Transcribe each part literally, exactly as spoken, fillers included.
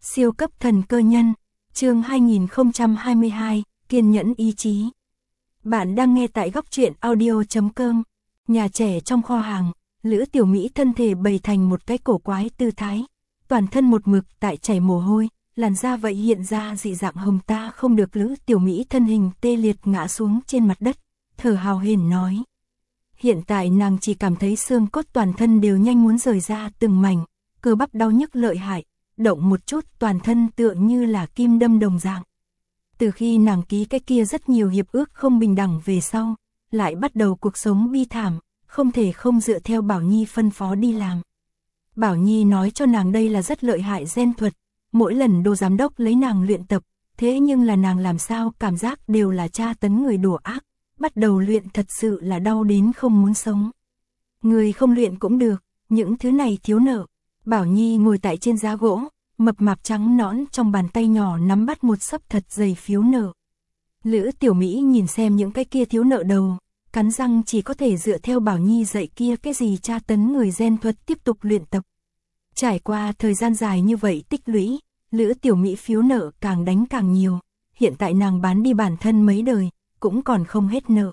Siêu cấp thần cơ nhân, chương hai nghìn không trăm hai mươi hai, kiên nhẫn ý chí. Bạn đang nghe tại góc truyện audio chấm com. Nhà trẻ trong kho hàng, Lữ Tiểu Mỹ thân thể bày thành một cái cổ quái tư thái, toàn thân một mực tại chảy mồ hôi, làn da vậy hiện ra dị dạng hồng ta không được. Lữ Tiểu Mỹ thân hình tê liệt ngã xuống trên mặt đất, thở hào hển nói. Hiện tại nàng chỉ cảm thấy xương cốt toàn thân đều nhanh muốn rời ra từng mảnh, cơ bắp đau nhức lợi hại, động một chút toàn thân tựa như là kim đâm đồng dạng. Từ khi nàng ký cái kia rất nhiều hiệp ước không bình đẳng về sau, lại bắt đầu cuộc sống bi thảm, không thể không dựa theo Bảo Nhi phân phó đi làm. Bảo Nhi nói cho nàng đây là rất lợi hại gen thuật, mỗi lần Đô giám đốc lấy nàng luyện tập, thế nhưng là nàng làm sao cảm giác đều là tra tấn người đùa ác, bắt đầu luyện thật sự là đau đến không muốn sống. Người không luyện cũng được, những thứ này thiếu nợ. Bảo Nhi ngồi tại trên giá gỗ, mập mạp trắng nõn trong bàn tay nhỏ nắm bắt một xấp thật dày phiếu nợ. Lữ Tiểu Mỹ nhìn xem những cái kia thiếu nợ đầu, cắn răng chỉ có thể dựa theo Bảo Nhi dạy kia cái gì tra tấn người gen thuật tiếp tục luyện tập. Trải qua thời gian dài như vậy tích lũy, Lữ Tiểu Mỹ phiếu nợ càng đánh càng nhiều, hiện tại nàng bán đi bản thân mấy đời, cũng còn không hết nợ.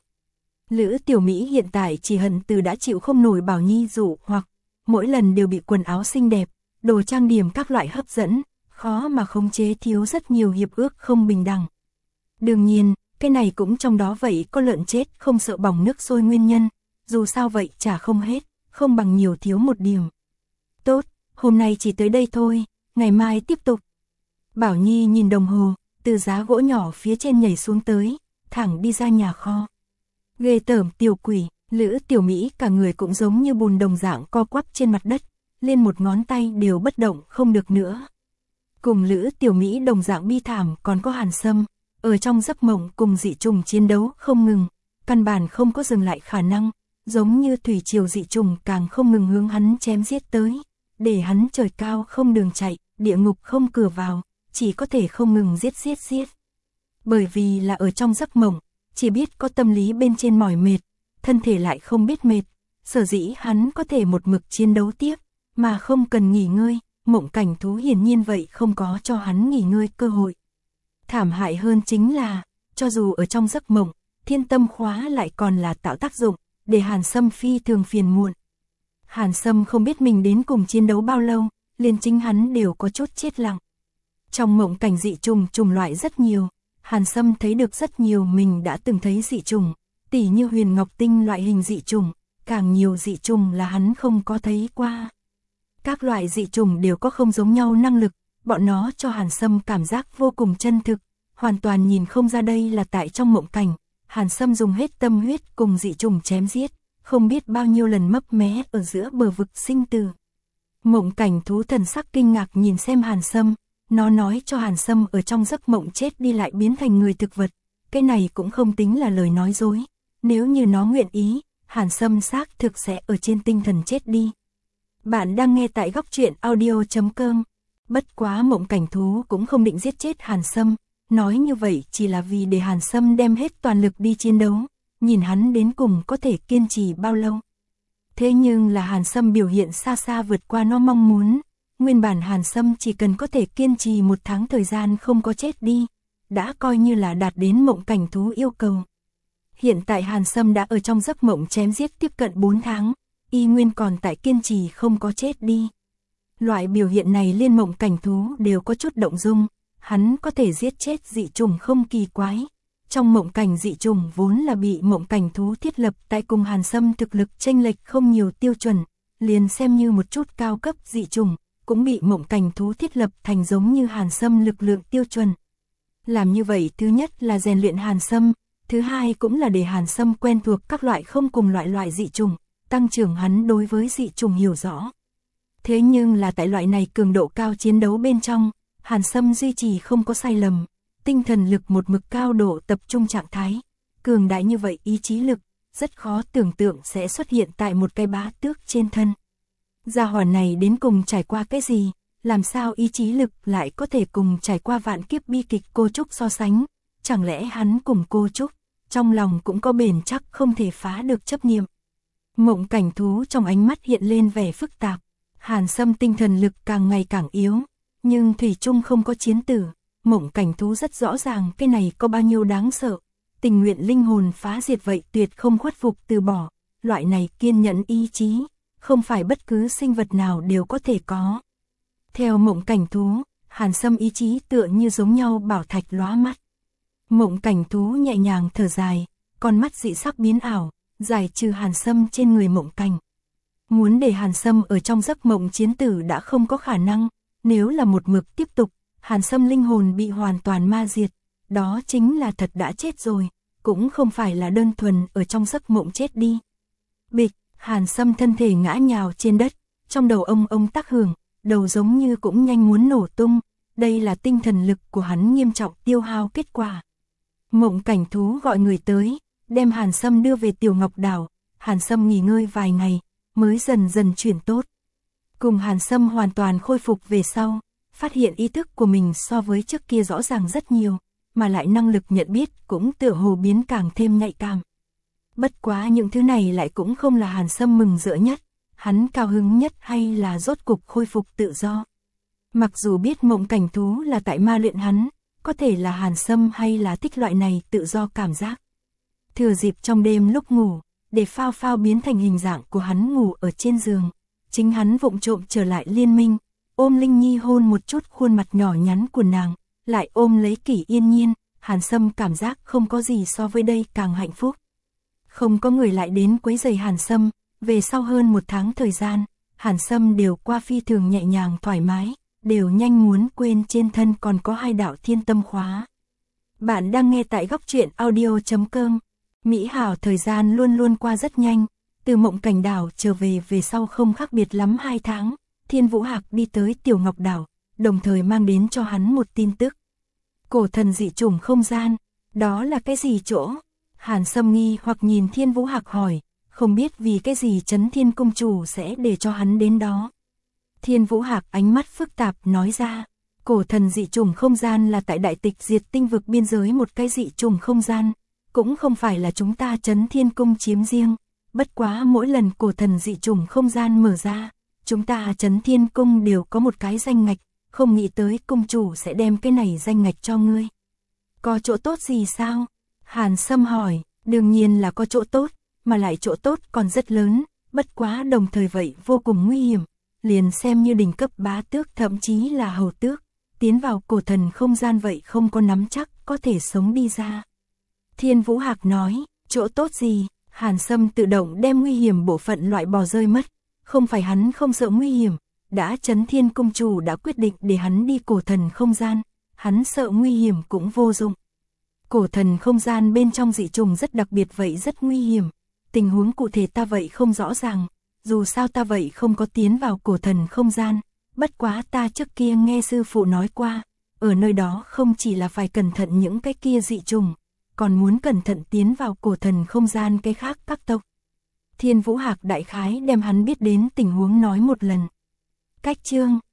Lữ Tiểu Mỹ hiện tại chỉ hận từ đã chịu không nổi Bảo Nhi dụ hoặc, mỗi lần đều bị quần áo xinh đẹp, đồ trang điểm các loại hấp dẫn, khó mà khống chế thiếu rất nhiều hiệp ước không bình đẳng. Đương nhiên, cái này cũng trong đó vậy có lợn chết không sợ bỏng nước sôi nguyên nhân, dù sao vậy trả không hết, không bằng nhiều thiếu một điểm. Tốt, hôm nay chỉ tới đây thôi, ngày mai tiếp tục. Bảo Nhi nhìn đồng hồ, từ giá gỗ nhỏ phía trên nhảy xuống tới, thẳng đi ra nhà kho. Ghê tởm tiểu quỷ, Lữ Tiểu Mỹ cả người cũng giống như bùn đồng dạng co quắp trên mặt đất, lên một ngón tay đều bất động không được nữa. Cùng Lữ Tiểu Mỹ đồng dạng bi thảm còn có Hàn Sâm, ở trong giấc mộng cùng dị trùng chiến đấu không ngừng, căn bản không có dừng lại khả năng, giống như thủy triều dị trùng càng không ngừng hướng hắn chém giết tới, để hắn trời cao không đường chạy, địa ngục không cửa vào, chỉ có thể không ngừng giết giết giết. Bởi vì là ở trong giấc mộng, chỉ biết có tâm lý bên trên mỏi mệt, thân thể lại không biết mệt, sở dĩ hắn có thể một mực chiến đấu tiếp, mà không cần nghỉ ngơi, mộng cảnh thú hiển nhiên vậy không có cho hắn nghỉ ngơi cơ hội. Thảm hại hơn chính là, cho dù ở trong giấc mộng, thiên tâm khóa lại còn là tạo tác dụng, để Hàn Sâm phi thường phiền muộn. Hàn Sâm không biết mình đến cùng chiến đấu bao lâu, liền chính hắn đều có chút chết lặng. Trong mộng cảnh dị trùng trùng loại rất nhiều, Hàn Sâm thấy được rất nhiều mình đã từng thấy dị trùng, tỉ như huyền ngọc tinh loại hình dị trùng, càng nhiều dị trùng là hắn không có thấy qua. Các loại dị trùng đều có không giống nhau năng lực, bọn nó cho Hàn Sâm cảm giác vô cùng chân thực, hoàn toàn nhìn không ra đây là tại trong mộng cảnh. Hàn Sâm dùng hết tâm huyết cùng dị trùng chém giết, không biết bao nhiêu lần mấp mé ở giữa bờ vực sinh tử. Mộng cảnh thú thần sắc kinh ngạc nhìn xem Hàn Sâm, nó nói cho Hàn Sâm ở trong giấc mộng chết đi lại biến thành người thực vật, cái này cũng không tính là lời nói dối. Nếu như nó nguyện ý, Hàn Sâm xác thực sẽ ở trên tinh thần chết đi. Bạn đang nghe tại góc truyện audio chấm com. Bất quá mộng cảnh thú cũng không định giết chết Hàn Sâm, nói như vậy chỉ là vì để Hàn Sâm đem hết toàn lực đi chiến đấu, nhìn hắn đến cùng có thể kiên trì bao lâu. Thế nhưng là Hàn Sâm biểu hiện xa xa vượt qua nó mong muốn, nguyên bản Hàn Sâm chỉ cần có thể kiên trì một tháng thời gian không có chết đi, đã coi như là đạt đến mộng cảnh thú yêu cầu. Hiện tại Hàn Sâm đã ở trong giấc mộng chém giết tiếp cận bốn tháng, y nguyên còn tại kiên trì không có chết đi. Loại biểu hiện này liên mộng cảnh thú đều có chút động dung, hắn có thể giết chết dị trùng không kỳ quái. Trong mộng cảnh dị trùng vốn là bị mộng cảnh thú thiết lập tại cùng Hàn Sâm thực lực chênh lệch không nhiều tiêu chuẩn, liền xem như một chút cao cấp dị trùng, cũng bị mộng cảnh thú thiết lập thành giống như Hàn Sâm lực lượng tiêu chuẩn. Làm như vậy thứ nhất là rèn luyện Hàn Sâm, thứ hai cũng là để Hàn Sâm quen thuộc các loại không cùng loại loại dị trùng, tăng trưởng hắn đối với dị trùng hiểu rõ. Thế nhưng là tại loại này cường độ cao chiến đấu bên trong, Hàn Sâm duy trì không có sai lầm, tinh thần lực một mực cao độ tập trung trạng thái, cường đại như vậy ý chí lực, rất khó tưởng tượng sẽ xuất hiện tại một cái bá tước trên thân. Gia hỏa này đến cùng trải qua cái gì, làm sao ý chí lực lại có thể cùng trải qua vạn kiếp bi kịch cô Trúc so sánh, chẳng lẽ hắn cùng cô Trúc, trong lòng cũng có bền chắc không thể phá được chấp niệm. Mộng cảnh thú trong ánh mắt hiện lên vẻ phức tạp, Hàn Sâm tinh thần lực càng ngày càng yếu, nhưng thủy chung không có chiến tử. Mộng Cảnh Thú rất rõ ràng cái này có bao nhiêu đáng sợ, tình nguyện linh hồn phá diệt vậy tuyệt không khuất phục từ bỏ, loại này kiên nhẫn ý chí, không phải bất cứ sinh vật nào đều có thể có. Theo Mộng Cảnh Thú, Hàn Sâm ý chí tựa như giống nhau bảo thạch lóa mắt. Mộng Cảnh Thú nhẹ nhàng thở dài, con mắt dị sắc biến ảo, giải trừ Hàn Sâm trên người Mộng Cảnh. Muốn để Hàn Sâm ở trong giấc mộng chiến tử đã không có khả năng, nếu là một mực tiếp tục, Hàn Sâm linh hồn bị hoàn toàn ma diệt, đó chính là thật đã chết rồi, cũng không phải là đơn thuần ở trong giấc mộng chết đi. Bịch, Hàn Sâm thân thể ngã nhào trên đất, trong đầu ông ông tác hưởng, đầu giống như cũng nhanh muốn nổ tung, đây là tinh thần lực của hắn nghiêm trọng tiêu hao kết quả. Mộng Cảnh Thú gọi người tới, đem Hàn Sâm đưa về Tiểu Ngọc Đảo, Hàn Sâm nghỉ ngơi vài ngày, mới dần dần chuyển tốt. Cùng Hàn Sâm hoàn toàn khôi phục về sau, phát hiện ý thức của mình so với trước kia rõ ràng rất nhiều, mà lại năng lực nhận biết cũng tựa hồ biến càng thêm nhạy cảm. Bất quá những thứ này lại cũng không là Hàn Sâm mừng rỡ nhất, hắn cao hứng nhất hay là rốt cục khôi phục tự do. Mặc dù biết Mộng Cảnh Thú là tại ma luyện hắn, có thể là Hàn Sâm hay là thích loại này tự do cảm giác. Thừa dịp trong đêm lúc ngủ, để Phao Phao biến thành hình dạng của hắn ngủ ở trên giường, chính hắn vụng trộm trở lại liên minh, ôm Linh Nhi hôn một chút khuôn mặt nhỏ nhắn của nàng, lại ôm lấy Kỷ Yên Nhiên, Hàn Sâm cảm giác không có gì so với đây càng hạnh phúc. Không có người lại đến quấy rầy Hàn Sâm, về sau hơn một tháng thời gian, Hàn Sâm đều qua phi thường nhẹ nhàng thoải mái, đều nhanh muốn quên trên thân còn có hai đạo thiên tâm khóa. Bạn đang nghe tại góc truyện audio chấm com. Mỹ hảo thời gian luôn luôn qua rất nhanh, từ Mộng Cảnh Đảo trở về về sau không khác biệt lắm hai tháng, Thiên Vũ Hạc đi tới Tiểu Ngọc Đảo, đồng thời mang đến cho hắn một tin tức. Cổ thần dị chủng không gian, đó là cái gì chỗ? Hàn Sâm nghi hoặc nhìn Thiên Vũ Hạc hỏi, không biết vì cái gì Trấn Thiên Cung Chủ sẽ để cho hắn đến đó. Thiên Vũ Hạc ánh mắt phức tạp nói ra, cổ thần dị chủng không gian là tại đại tịch diệt tinh vực biên giới một cái dị chủng không gian, cũng không phải là chúng ta Trấn Thiên Cung chiếm riêng, bất quá mỗi lần cổ thần dị chủng không gian mở ra, chúng ta Trấn Thiên Cung đều có một cái danh ngạch, không nghĩ tới cung chủ sẽ đem cái này danh ngạch cho ngươi. Có chỗ tốt gì sao? Hàn Sâm hỏi, đương nhiên là có chỗ tốt, mà lại chỗ tốt còn rất lớn, bất quá đồng thời vậy vô cùng nguy hiểm, liền xem như đỉnh cấp bá tước thậm chí là hầu tước, tiến vào cổ thần không gian vậy không có nắm chắc có thể sống đi ra. Thiên Vũ Hạc nói, chỗ tốt gì? Hàn Sâm tự động đem nguy hiểm bộ phận loại bỏ rơi mất, không phải hắn không sợ nguy hiểm, đã Trấn Thiên Cung Chủ đã quyết định để hắn đi cổ thần không gian, hắn sợ nguy hiểm cũng vô dụng. Cổ thần không gian bên trong dị trùng rất đặc biệt vậy rất nguy hiểm, tình huống cụ thể ta vậy không rõ ràng, dù sao ta vậy không có tiến vào cổ thần không gian, bất quá ta trước kia nghe sư phụ nói qua, ở nơi đó không chỉ là phải cẩn thận những cái kia dị trùng, còn muốn cẩn thận tiến vào cổ thần không gian cái khác các tộc. Thiên Vũ Hạc đại khái đem hắn biết đến tình huống nói một lần. Cách chương